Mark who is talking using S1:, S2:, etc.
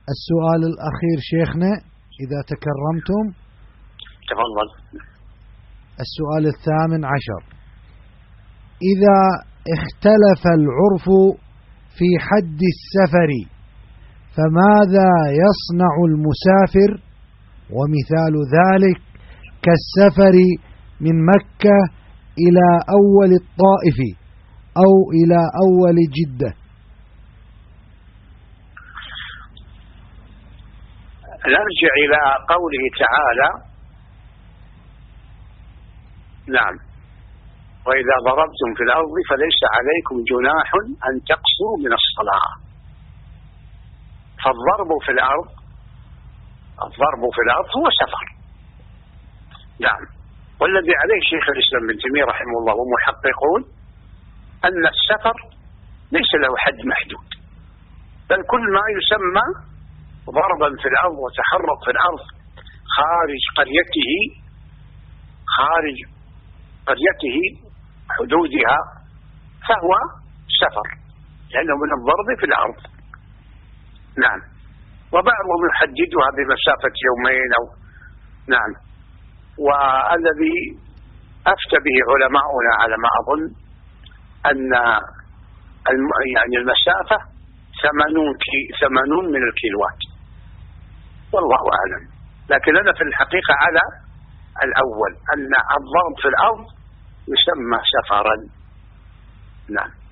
S1: السؤال الأخير شيخنا إذا تكرمتم.
S2: تفضل.
S1: السؤال 18: إذا اختلف العرف في حد السفر فماذا يصنع المسافر؟ ومثال ذلك كالسفر من مكة إلى أول الطائف أو إلى أول جدة.
S2: نرجع إلى قوله تعالى: نعم، وإذا ضربتم في الأرض فليس عليكم جناح أن تقصروا من الصلاة. فالضرب في الأرض هو سفر. نعم. والذي عليه شيخ الإسلام ابن تيمية رحمه الله ومحققون أن السفر ليس له حد محدود، بل كل ما يسمى ضربا في الأرض وتحرك في الأرض خارج قريته حدودها فهو سفر، لأنه من الضرب في الأرض. نعم. وبعضهم يحددها بمسافة يومين أو نعم. والذي أفتى به علماؤنا على ما أظن أن يعني المسافة 80 من الكيلوات، والله أعلم. لكن أنا في الحقيقة على الأول أن الضرب في الأرض يسمى سفرا. نعم.